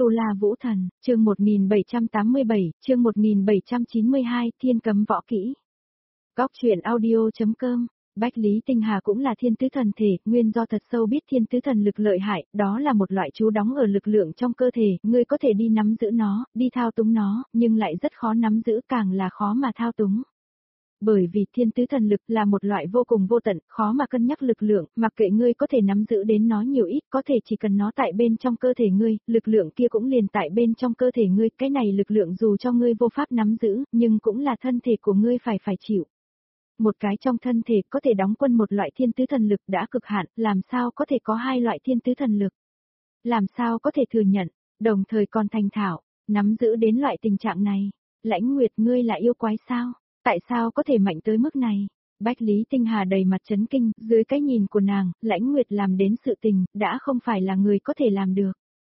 Tu La Vũ Thần, chương 1787, chương 1792, Thiên Cấm Võ Kỹ. Góc truyện audio.com. Bách Lý Tinh Hà cũng là thiên tứ thần thể, nguyên do thật sâu biết thiên tứ thần lực lợi hại, đó là một loại chú đóng ở lực lượng trong cơ thể, ngươi có thể đi nắm giữ nó, đi thao túng nó, nhưng lại rất khó nắm giữ, càng là khó mà thao túng. Bởi vì thiên tứ thần lực là một loại vô cùng vô tận, khó mà cân nhắc lực lượng, mặc kệ ngươi có thể nắm giữ đến nó nhiều ít, có thể chỉ cần nó tại bên trong cơ thể ngươi, lực lượng kia cũng liền tại bên trong cơ thể ngươi, cái này lực lượng dù cho ngươi vô pháp nắm giữ, nhưng cũng là thân thể của ngươi phải chịu. Một cái trong thân thể có thể đóng quân một loại thiên tứ thần lực đã cực hạn, làm sao có thể có hai loại thiên tứ thần lực? Làm sao có thể thừa nhận, đồng thời còn thành thạo, nắm giữ đến loại tình trạng này? Lãnh Nguyệt, ngươi là yêu quái sao? Tại sao có thể mạnh tới mức này? Bách Lý Tinh Hà đầy mặt chấn kinh, dưới cái nhìn của nàng, Lãnh Nguyệt làm đến sự tình, đã không phải là người có thể làm được.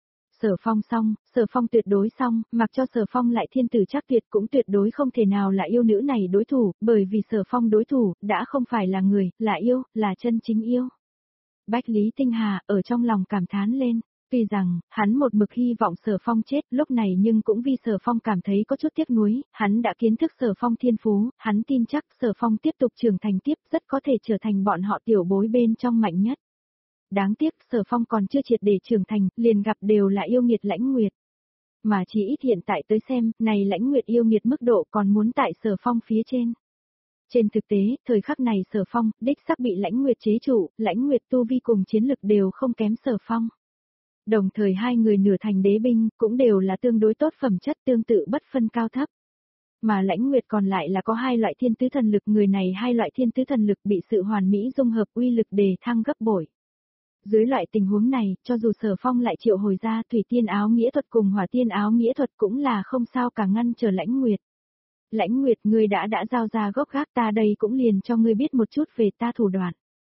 Sở Phong tuyệt đối xong, mặc cho Sở Phong lại thiên tử chắc tuyệt cũng tuyệt đối không thể nào là yêu nữ này đối thủ, bởi vì Sở Phong đối thủ, đã không phải là người, là yêu, là chân chính yêu. Bách Lý Tinh Hà, ở trong lòng cảm thán lên. Tuy rằng, hắn một mực hy vọng Sở Phong chết, lúc này nhưng cũng vì Sở Phong cảm thấy có chút tiếc nuối, hắn đã kiến thức Sở Phong thiên phú, hắn tin chắc Sở Phong tiếp tục trưởng thành tiếp rất có thể trở thành bọn họ tiểu bối bên trong mạnh nhất. Đáng tiếc Sở Phong còn chưa triệt để trưởng thành, liền gặp đều là yêu nghiệt Lãnh Nguyệt. Mà chỉ ít hiện tại tới xem, này Lãnh Nguyệt yêu nghiệt mức độ còn muốn tại Sở Phong phía trên. Trên thực tế, thời khắc này Sở Phong, đích xác bị Lãnh Nguyệt chế trụ, Lãnh Nguyệt tu vi cùng chiến lực đều không kém Sở Phong. Đồng thời hai người nửa thành đế binh, cũng đều là tương đối tốt phẩm chất tương tự bất phân cao thấp. Mà Lãnh Nguyệt còn lại là có hai loại thiên tứ thần lực, người này hai loại thiên tứ thần lực bị sự hoàn mỹ dung hợp uy lực đề thăng gấp bội. Dưới loại tình huống này, cho dù Sở Phong lại triệu hồi ra Thủy Tiên Áo Nghĩa Thuật cùng Hỏa Tiên Áo Nghĩa Thuật cũng là không sao cả ngăn trở Lãnh Nguyệt. Lãnh Nguyệt, ngươi đã giao ra gốc gác, ta đây cũng liền cho ngươi biết một chút về ta thủ đoạn.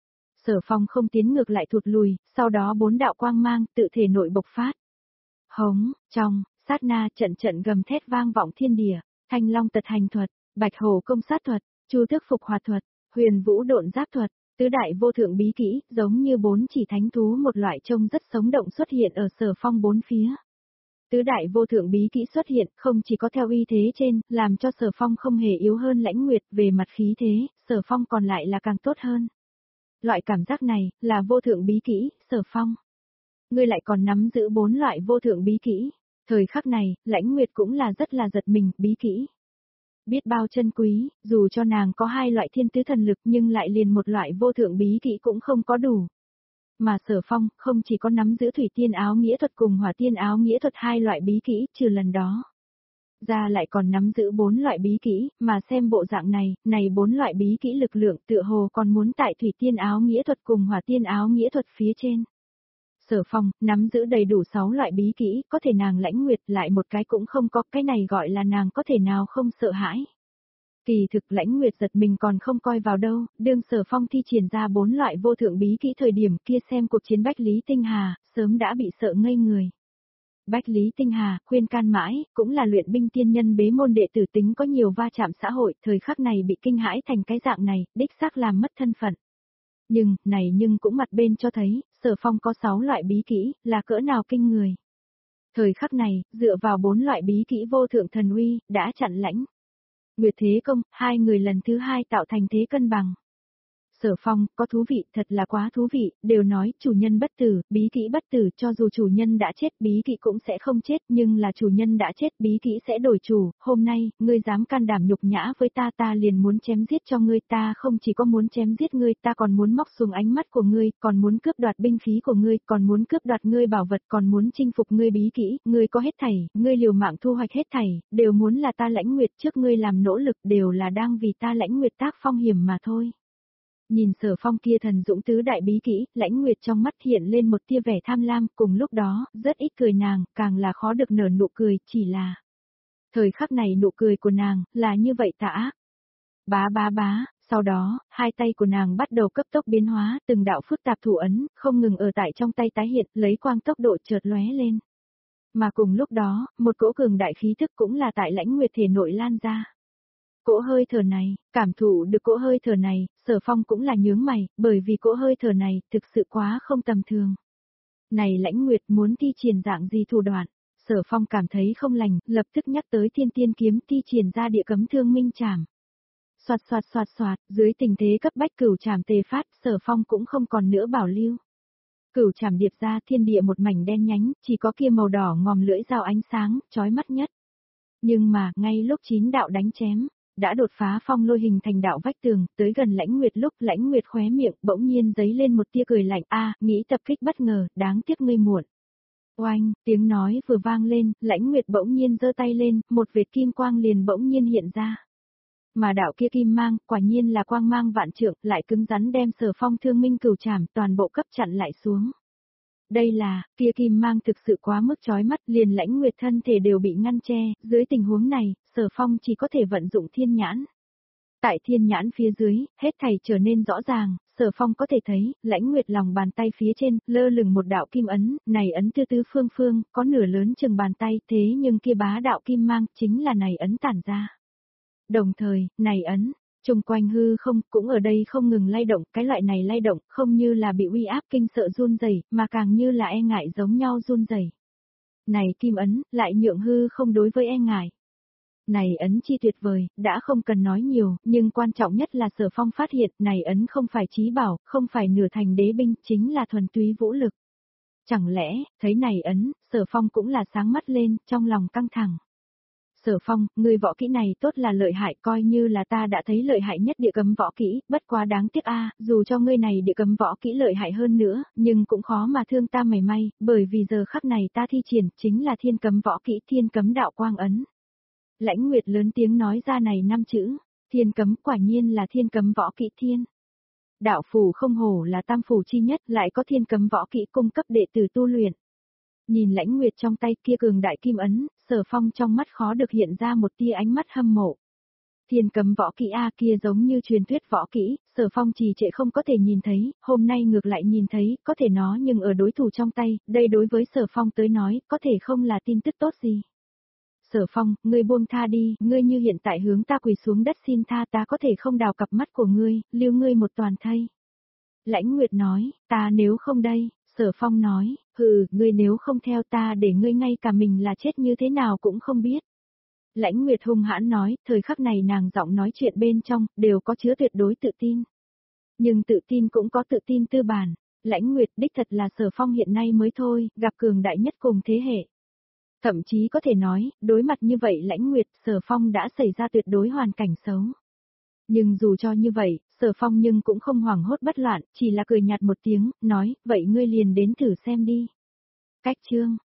Sở Phong không tiến ngược lại thụt lùi, sau đó bốn đạo quang mang tự thể nội bộc phát. Hống, trong, sát na trận gầm thét vang vọng thiên địa, Thanh Long tật hành thuật, Bạch Hổ công sát thuật, Chu Tước phục hoạt thuật, Huyền Vũ độn giáp thuật, tứ đại vô thượng bí kỹ, giống như bốn chỉ thánh thú một loại trông rất sống động xuất hiện ở Sở Phong bốn phía. Tứ đại vô thượng bí kỹ xuất hiện, không chỉ có theo uy thế trên, làm cho Sở Phong không hề yếu hơn Lãnh Nguyệt, về mặt khí thế, Sở Phong còn lại là càng tốt hơn. Loại cảm giác này, là vô thượng bí kỹ, Sở Phong. Ngươi lại còn nắm giữ bốn loại vô thượng bí kỹ. Thời khắc này, Lãnh Nguyệt cũng là rất là giật mình, bí kỹ. Biết bao chân quý, dù cho nàng có hai loại thiên tứ thần lực nhưng lại liền một loại vô thượng bí kỹ cũng không có đủ. Mà Sở Phong, không chỉ có nắm giữ Thủy Tiên Áo Nghĩa Thuật cùng Hỏa Tiên Áo Nghĩa Thuật hai loại bí kỹ, trừ lần đó ra lại còn nắm giữ bốn loại bí kỹ, mà xem bộ dạng này bốn loại bí kỹ lực lượng tựa hồ còn muốn tại Thủy Tiên Áo Nghĩa Thuật cùng Hỏa Tiên Áo Nghĩa Thuật phía trên. Sở Phong, nắm giữ đầy đủ 6 loại bí kỹ, có thể nàng Lãnh Nguyệt lại một cái cũng không có, cái này gọi là nàng có thể nào không sợ hãi. Kỳ thực Lãnh Nguyệt giật mình còn không coi vào đâu, đương Sở Phong thi triển ra 4 loại vô thượng bí kỹ thời điểm kia xem cuộc chiến Bách Lý Tinh Hà, sớm đã bị sợ ngây người. Bách Lý Tinh Hà, khuyên can mãi, cũng là luyện binh tiên nhân bế môn đệ tử tính có nhiều va chạm xã hội, thời khắc này bị kinh hãi thành cái dạng này, đích xác làm mất thân phận. Nhưng cũng mặt bên cho thấy, Sở Phong có 6 loại bí kỹ, là cỡ nào kinh người. Thời khắc này, dựa vào 4 loại bí kỹ vô thượng thần uy, đã chặn Lãnh Nguyệt thế công, hai người lần thứ hai tạo thành thế cân bằng. Sở Phong, có thú vị, thật là quá thú vị, đều nói chủ nhân bất tử, bí kỹ bất tử, cho dù chủ nhân đã chết bí kỹ cũng sẽ không chết, nhưng là chủ nhân đã chết bí kỹ sẽ đổi chủ, hôm nay, ngươi dám can đảm nhục nhã với ta liền muốn chém giết cho ngươi, ta không chỉ có muốn chém giết ngươi, ta còn muốn móc xuống ánh mắt của ngươi, còn muốn cướp đoạt binh khí của ngươi, còn muốn cướp đoạt ngươi bảo vật, còn muốn chinh phục ngươi bí kỹ, ngươi có hết thảy, ngươi liều mạng thu hoạch hết thảy, đều muốn là ta Lãnh Nguyệt trước ngươi làm nỗ lực đều là đang vì ta Lãnh Nguyệt tác phong hiểm mà thôi. Nhìn Sở Phong kia thần dũng tứ đại bí kỹ, Lãnh Nguyệt trong mắt hiện lên một tia vẻ tham lam, cùng lúc đó, rất ít cười nàng, càng là khó được nở nụ cười, chỉ là thời khắc này nụ cười của nàng, là như vậy tà ác. Bá, sau đó, hai tay của nàng bắt đầu cấp tốc biến hóa, từng đạo phức tạp thủ ấn, không ngừng ở tại trong tay tái hiện, lấy quang tốc độ chợt lóe lên. Mà cùng lúc đó, một cỗ cường đại khí thức cũng là tại Lãnh Nguyệt thể nội lan ra. Cỗ hơi thở này, cảm thụ được cỗ hơi thở này, Sở Phong cũng là nhướng mày, bởi vì cỗ hơi thở này thực sự quá không tầm thường. Này Lãnh Nguyệt muốn thi triển dạng gì thủ đoạn? Sở Phong cảm thấy không lành, lập tức nhắc tới Thiên Tiên kiếm thi triển ra địa cấm thương minh trảm. Soạt soạt soạt soạt, dưới tình thế cấp bách cửu trảm tề phát, Sở Phong cũng không còn nữa bảo lưu. Cửu trảm điệp ra thiên địa một mảnh đen nhánh, chỉ có kia màu đỏ ngòm lưỡi dao ánh sáng, chói mắt nhất. Nhưng mà, ngay lúc 9 đạo đánh chém, đã đột phá phong lôi hình thành đạo vách tường, tới gần Lãnh Nguyệt lúc Lãnh Nguyệt khóe miệng bỗng nhiên giấy lên một tia cười lạnh, nghĩ tập kích bất ngờ, đáng tiếc ngươi muộn. Oanh, tiếng nói vừa vang lên, Lãnh Nguyệt bỗng nhiên giơ tay lên, một vệt kim quang liền bỗng nhiên hiện ra. Mà đạo kia kim mang, quả nhiên là quang mang vạn trượng, lại cứng rắn đem Sở Phong thương minh cửu trảm toàn bộ cấp chặn lại xuống. Đây là, kia kim mang thực sự quá mức chói mắt, liền Lãnh Nguyệt thân thể đều bị ngăn che, dưới tình huống này, Sở Phong chỉ có thể vận dụng thiên nhãn. Tại thiên nhãn phía dưới, hết thảy trở nên rõ ràng, Sở Phong có thể thấy, Lãnh Nguyệt lòng bàn tay phía trên, lơ lửng một đạo kim ấn, này ấn tứ tứ phương phương, có nửa lớn chừng bàn tay, thế nhưng kia bá đạo kim mang, chính là này ấn tản ra. Đồng thời, này ấn, chung quanh hư không, cũng ở đây không ngừng lay động, cái loại này lay động, không như là bị uy áp kinh sợ run rẩy, mà càng như là e ngại giống nhau run rẩy. Này kim ấn, lại nhượng hư không đối với e ngại. Này ấn chi tuyệt vời, đã không cần nói nhiều, nhưng quan trọng nhất là Sở Phong phát hiện, này ấn không phải chí bảo, không phải nửa thành đế binh, chính là thuần túy vũ lực. Chẳng lẽ, thấy này ấn, Sở Phong cũng là sáng mắt lên, trong lòng căng thẳng. Sở Phong, ngươi võ kỹ này tốt là lợi hại, coi như là ta đã thấy lợi hại nhất địa cấm võ kỹ, bất quá đáng tiếc dù cho ngươi này địa cấm võ kỹ lợi hại hơn nữa, nhưng cũng khó mà thương ta mảy may, bởi vì giờ khắc này ta thi triển, chính là thiên cấm võ kỹ thiên cấm đạo quang ấn. Lãnh Nguyệt lớn tiếng nói ra này 5 chữ, thiên cấm quả nhiên là thiên cấm võ kỹ thiên. Đạo phủ không hổ là tam phủ chi nhất, lại có thiên cấm võ kỹ cung cấp đệ tử tu luyện. Nhìn Lãnh Nguyệt trong tay kia cường đại kim ấn, Sở Phong trong mắt khó được hiện ra một tia ánh mắt hâm mộ. Thiên cấm võ kỹ kia giống như truyền thuyết võ kỹ, Sở Phong trì trệ không có thể nhìn thấy, hôm nay ngược lại nhìn thấy, có thể nó nhưng ở đối thủ trong tay, đây đối với Sở Phong tới nói, có thể không là tin tức tốt gì. Sở Phong, ngươi buông tha đi, ngươi như hiện tại hướng ta quỳ xuống đất xin tha, ta có thể không đào cặp mắt của ngươi, lưu ngươi một toàn thây. Lãnh Nguyệt nói, ta nếu không đây. Sở Phong nói, ngươi nếu không theo ta để ngươi ngay cả mình là chết như thế nào cũng không biết. Lãnh Nguyệt hung hãn nói, thời khắc này nàng giọng nói chuyện bên trong, đều có chứa tuyệt đối tự tin. Nhưng tự tin cũng có tự tin tư bản, Lãnh Nguyệt đích thật là Sở Phong hiện nay mới thôi, gặp cường đại nhất cùng thế hệ. Thậm chí có thể nói, đối mặt như vậy Lãnh Nguyệt, Sở Phong đã xảy ra tuyệt đối hoàn cảnh xấu. Nhưng dù cho như vậy, Sở Phong nhưng cũng không hoảng hốt bất loạn, chỉ là cười nhạt một tiếng, nói, vậy ngươi liền đến thử xem đi. Cách chương